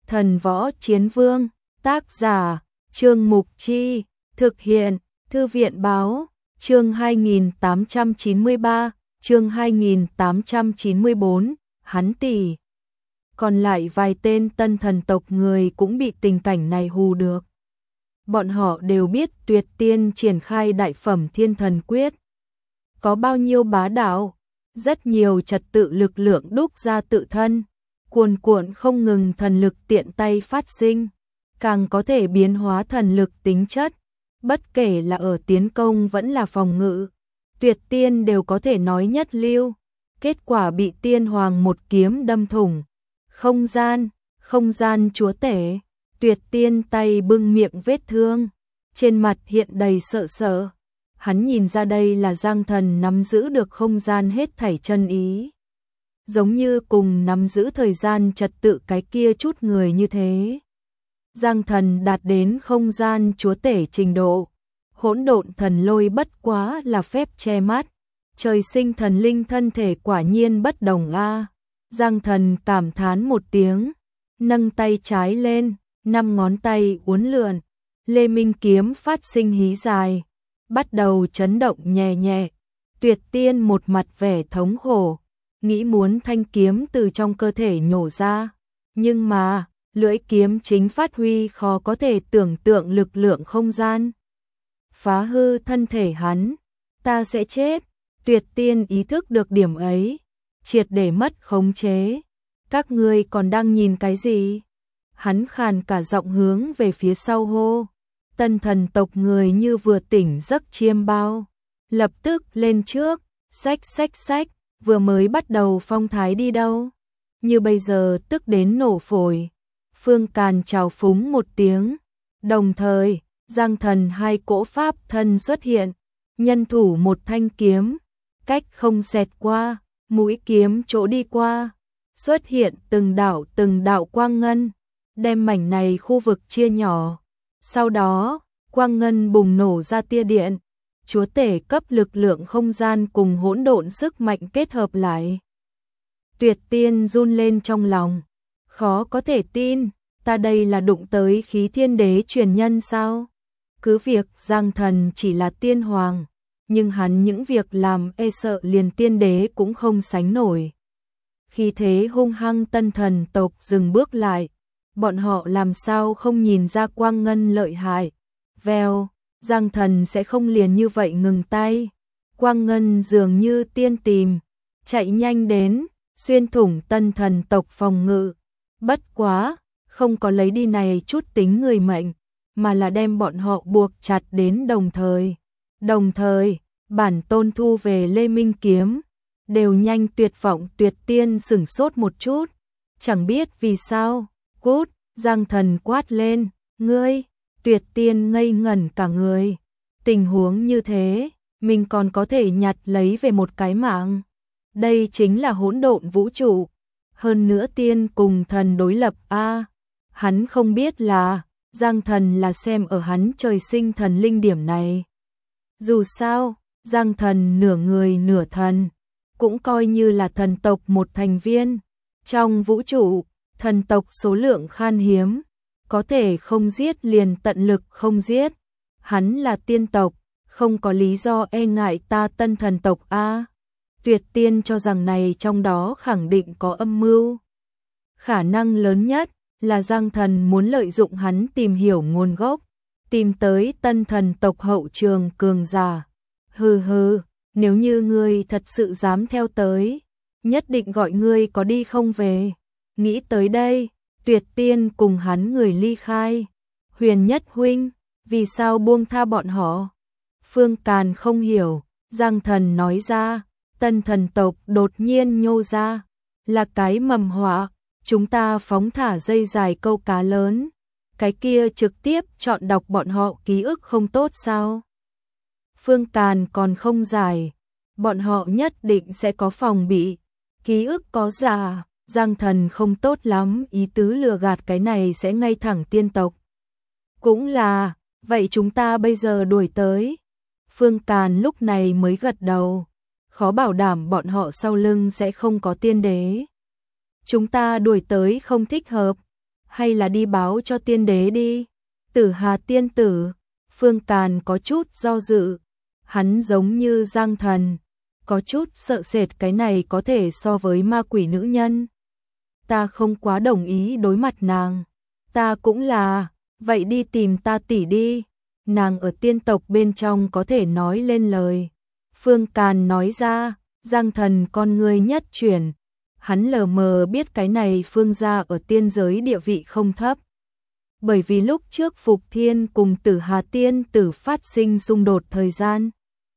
Thần Võ Chiến Vương, tác giả, Trương Mục Chi, thực hiện, Thư viện Báo, chương 2893, chương 2894, hắn tỷ. Còn lại vài tên tân thần tộc người cũng bị tình cảnh này hù được. Bọn họ đều biết Tuyệt Tiên triển khai đại phẩm Thiên Thần Quyết có bao nhiêu bá đạo, rất nhiều trật tự lực lượng đúc ra tự thân, cuồn cuộn không ngừng thần lực tiện tay phát sinh, càng có thể biến hóa thần lực tính chất, bất kể là ở tiến công vẫn là phòng ngự, Tuyệt Tiên đều có thể nói nhất lưu. Kết quả bị Tiên Hoàng một kiếm đâm thủng không gian chúa tể. Tuyệt Tiên tay bưng miệng vết thương, trên mặt hiện đầy sợ sợ. Hắn nhìn ra đây là Giang Thần nắm giữ được không gian hết thảy chân ý, giống như cùng nắm giữ thời gian trật tự cái kia chút người như thế. Giang Thần đạt đến không gian chúa tể trình độ, hỗn độn thần lôi bất quá là phép che mắt, trời sinh thần linh thân thể quả nhiên bất đồng a. Giang Thần cảm thán một tiếng, nâng tay trái lên, 5 ngón tay uốn lượn, Lê Minh kiếm phát sinh hí dài, bắt đầu chấn động nhẹ nhẹ. Tuyệt Tiên một mặt vẻ thống khổ, nghĩ muốn thanh kiếm từ trong cơ thể nhổ ra, nhưng mà lưỡi kiếm chính phát huy khó có thể tưởng tượng lực lượng không gian, phá hư thân thể hắn. Ta sẽ chết. Tuyệt Tiên ý thức được điểm ấy, triệt để mất khống chế. Các ngươi còn đang nhìn cái gì? Hắn khàn cả giọng hướng về phía sau hô. Tân thần tộc người như vừa tỉnh giấc chiêm bao, lập tức lên trước, xách, vừa mới bắt đầu phong thái đi đâu, như bây giờ tức đến nổ phổi. Phương Càn chào phúng một tiếng, đồng thời Giang Thần 2 cỗ pháp thân xuất hiện, nhân thủ một thanh kiếm, cách không xẹt qua, mũi kiếm chỗ đi qua, xuất hiện từng đạo quang ngân, đem mảnh này khu vực chia nhỏ. Sau đó, quang ngân bùng nổ ra tia điện, chúa tể cấp lực lượng không gian cùng hỗn độn sức mạnh kết hợp lại. Tuyệt Tiên run lên trong lòng, khó có thể tin, ta đây là đụng tới khí thiên đế truyền nhân sao? Cứ việc Giang Thần chỉ là tiên hoàng, nhưng hắn những việc làm e sợ liền tiên đế cũng không sánh nổi. Khi thế hung hăng tân thần tộc dừng bước lại, bọn họ làm sao không nhìn ra quang ngân lợi hại. Vèo, Giang Thần sẽ không liền như vậy ngừng tay. Quang ngân dường như tiên tìm, chạy nhanh đến, xuyên thủng tân thần tộc phòng ngự. Bất quá, không có lấy đi này chút tính người mệnh, mà là đem bọn họ buộc chặt đến đồng thời. Đồng thời, bản tôn thu về Lê Minh kiếm, đều nhanh tuyệt vọng. Tuyệt Tiên sửng sốt một chút, chẳng biết vì sao. Cút, Giang Thần quát lên, ngươi. Tuyệt Tiên ngây ngẩn cả người, tình huống như thế, mình còn có thể nhặt lấy về một cái mạng. Đây chính là hỗn độn vũ trụ, hơn nữa tiên cùng thần đối lập a. Hắn không biết là Giang Thần là xem ở hắn trời sinh thần linh điểm này. Dù sao, Giang Thần nửa người nửa thần, cũng coi như là thần tộc một thành viên. Trong vũ trụ, thần tộc số lượng khan hiếm, có thể không giết liền tận lực không giết. Hắn là tiên tộc, không có lý do e ngại ta tân thần tộc a. Tuyệt Tiên cho rằng này trong đó khẳng định có âm mưu. Khả năng lớn nhất là Giang Thần muốn lợi dụng hắn tìm hiểu nguồn gốc, tìm tới tân thần tộc hậu trường cường giả. Hừ, nếu như ngươi thật sự dám theo tới, nhất định gọi ngươi có đi không về. Nghĩ tới đây, Tuyệt Tiên cùng hắn người ly khai. Huyền Nhất huynh, vì sao buông tha bọn họ? Phương Càn không hiểu. Giang Thần nói ra, tân thần tộc đột nhiên nhô ra, là cái mầm họa. Chúng ta phóng thả dây dài câu cá lớn, cái kia trực tiếp chọn đọc bọn họ ký ức không tốt sao? Phương Càn còn không giải, bọn họ nhất định sẽ có phòng bị, ký ức có giả. Giang Thần không tốt lắm, ý tứ lừa gạt cái này sẽ ngay thẳng tiên tộc. Cũng là, vậy chúng ta bây giờ đuổi tới. Phương Càn lúc này mới gật đầu, khó bảo đảm bọn họ sau lưng sẽ không có tiên đế. Chúng ta đuổi tới không thích hợp. hay là đi báo cho tiên đế đi. Tử Hà tiên tử, Phương Càn có chút do dự, hắn giống như Giang Thần, có chút sợ sệt cái này có thể so với ma quỷ nữ nhân. Ta không quá đồng ý đối mặt nàng. Ta cũng là, vậy đi tìm ta tỷ đi. Nàng ở tiên tộc bên trong có thể nói lên lời. Phương Càn nói ra, Giang Thần con người nhất chuyển. Hắn lờ mờ biết cái này Phương gia ở tiên giới địa vị không thấp. Bởi vì lúc trước Phục Thiên cùng Tử Hà tiên tử phát sinh xung đột thời gian,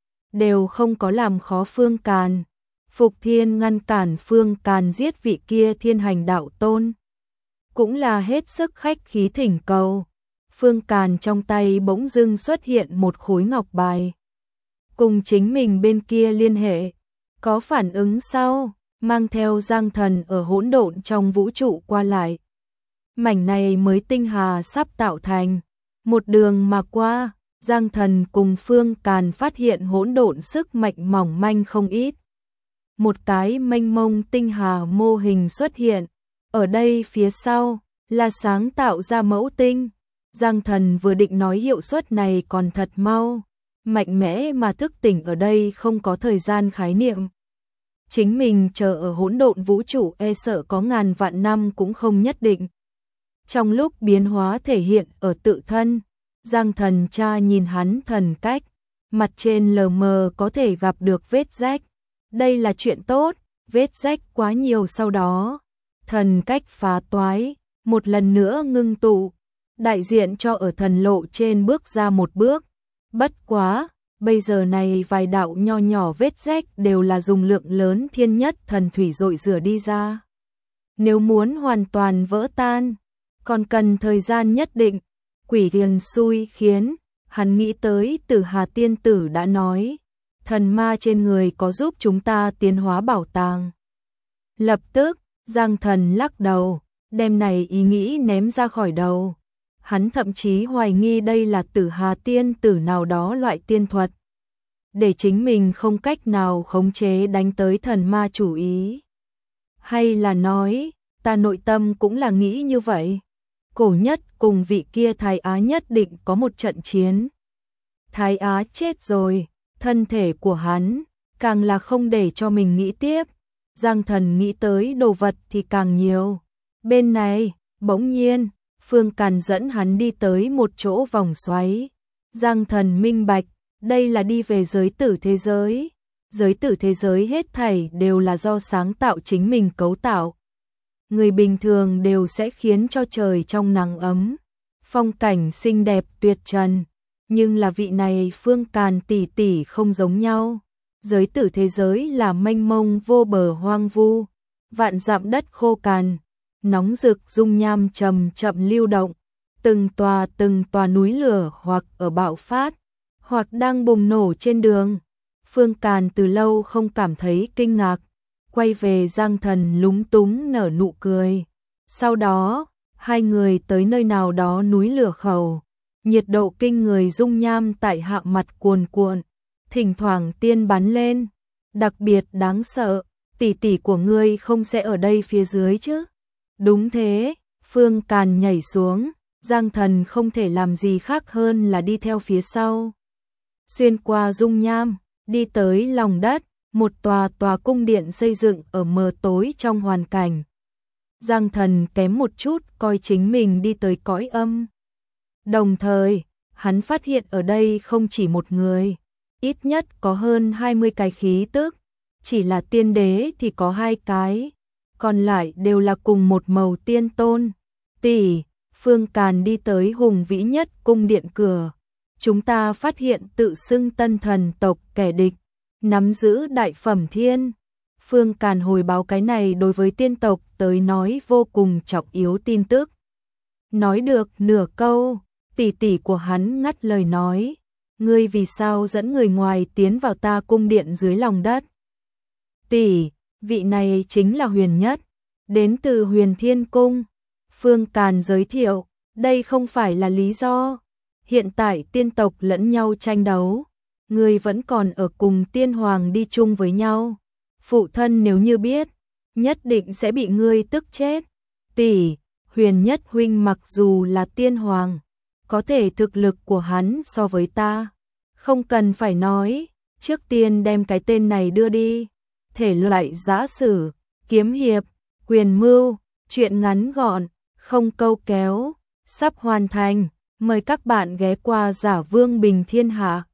đều không có làm khó Phương Càn. Phục Thiên ngăn cản Phương Càn giết vị kia Thiên Hành đạo tôn, cũng là hết sức khách khí thỉnh cầu. Phương Càn trong tay bỗng dưng xuất hiện một khối ngọc bài, cùng chính mình bên kia liên hệ, có phản ứng sau, mang theo Giang Thần ở hỗn độn trong vũ trụ qua lại. Mảnh này mới tinh hà sắp tạo thành, một đường mà qua, Giang Thần cùng Phương Càn phát hiện hỗn độn sức mạnh mỏng manh không ít. Một cái mênh mông tinh hà mô hình xuất hiện, ở đây phía sau là sáng tạo ra mẫu tinh. Giang Thần vừa định nói hiệu suất này còn thật mau, mạnh mẽ mà thức tỉnh ở đây không có thời gian khái niệm. Chính mình chờ ở hỗn độn vũ trụ e sợ có ngàn vạn năm cũng không nhất định. Trong lúc biến hóa thể hiện ở tự thân, Giang Thần cha nhìn hắn thần cách, mặt trên lờ mờ có thể gặp được vết rách. Đây là chuyện tốt, vết rách quá nhiều sau đó. Thần cách phá toái, một lần nữa ngưng tụ, đại diện cho ở thần lộ trên bước ra một bước. Bất quá, bây giờ này vài đạo nho nhỏ vết rách đều là dùng lượng lớn thiên nhất thần thủy dội rửa đi ra. Nếu muốn hoàn toàn vỡ tan, còn cần thời gian nhất định. Quỷ tiền xui khiến, hắn nghĩ tới Tử Hà tiên tử đã nói, thần ma trên người có giúp chúng ta tiến hóa bảo tàng. Lập tức, Giang Thần lắc đầu, đem này ý nghĩ ném ra khỏi đầu. Hắn thậm chí hoài nghi đây là Tử Hà tiên tử nào đó loại tiên thuật, để chính mình không cách nào khống chế đánh tới thần ma chủ ý. Hay là nói, ta nội tâm cũng là nghĩ như vậy. Cổ Nhất cùng vị kia Thái Á nhất định có một trận chiến. Thái Á chết rồi, thân thể của hắn càng là không để cho mình nghĩ tiếp. Giang Thần nghĩ tới đồ vật thì càng nhiều. Bên này, bỗng nhiên, Phương Càn dẫn hắn đi tới một chỗ vòng xoáy. Giang Thần minh bạch, đây là đi về giới tử thế giới. Giới tử thế giới hết thảy đều là do sáng tạo chính mình cấu tạo. Người bình thường đều sẽ khiến cho trời trong nắng ấm, phong cảnh xinh đẹp tuyệt trần, nhưng là vị này Phương Càn tỷ tỷ không giống nhau. Giới tử thế giới là mênh mông vô bờ hoang vu, vạn dặm đất khô cằn, nóng rực dung nham chậm chậm lưu động, từng tòa núi lửa hoặc ở bạo phát, hoặc đang bùng nổ trên đường. Phương Càn từ lâu không cảm thấy kinh ngạc, quay về Giang Thần lúng túng nở nụ cười. Sau đó, hai người tới nơi nào đó núi lửa khẩu, nhiệt độ kinh người dung nham tại hạ mặt cuồn cuộn, thỉnh thoảng tiên bắn lên, đặc biệt đáng sợ. Tỷ tỷ của ngươi không sẽ ở đây phía dưới chứ? Đúng thế, Phương Càn nhảy xuống, Giang Thần không thể làm gì khác hơn là đi theo phía sau. Xuyên qua dung nham, đi tới lòng đất, một tòa cung điện xây dựng ở mờ tối trong hoàn cảnh. Giang Thần kém một chút coi chính mình đi tới cõi âm. Đồng thời, hắn phát hiện ở đây không chỉ một người, ít nhất có hơn 20 cái khí tức, chỉ là tiên đế thì có 2 cái, còn lại đều là cùng một màu tiên tôn. Tỷ, Phương Càn đi tới hùng vĩ nhất cung điện cửa. Chúng ta phát hiện tự xưng Tân Thần tộc kẻ địch, nắm giữ đại phẩm thiên. Phương Càn hồi báo cái này đối với tiên tộc tới nói vô cùng trọng yếu tin tức. Nói được nửa câu, tỷ tỷ của hắn ngắt lời nói, ngươi vì sao dẫn người ngoài tiến vào ta cung điện dưới lòng đất? Tỷ, vị này chính là Huyền Nhất, đến từ Huyền Thiên Cung. Phương Càn giới thiệu, đây không phải là lý do. Hiện tại tiên tộc lẫn nhau tranh đấu, ngươi vẫn còn ở cùng tiên hoàng đi chung với nhau. Phụ thân nếu như biết, nhất định sẽ bị ngươi tức chết. Tỷ, Huyền Nhất huynh mặc dù là tiên hoàng, có thể thực lực của hắn so với ta, không cần phải nói, trước tiên đem cái tên này đưa đi. Thể loại giã sử, kiếm hiệp, quyền mưu, truyện ngắn gọn, không câu kéo, sắp hoàn thành, mời các bạn ghé qua Giả Vương Bình Thiên Hạ.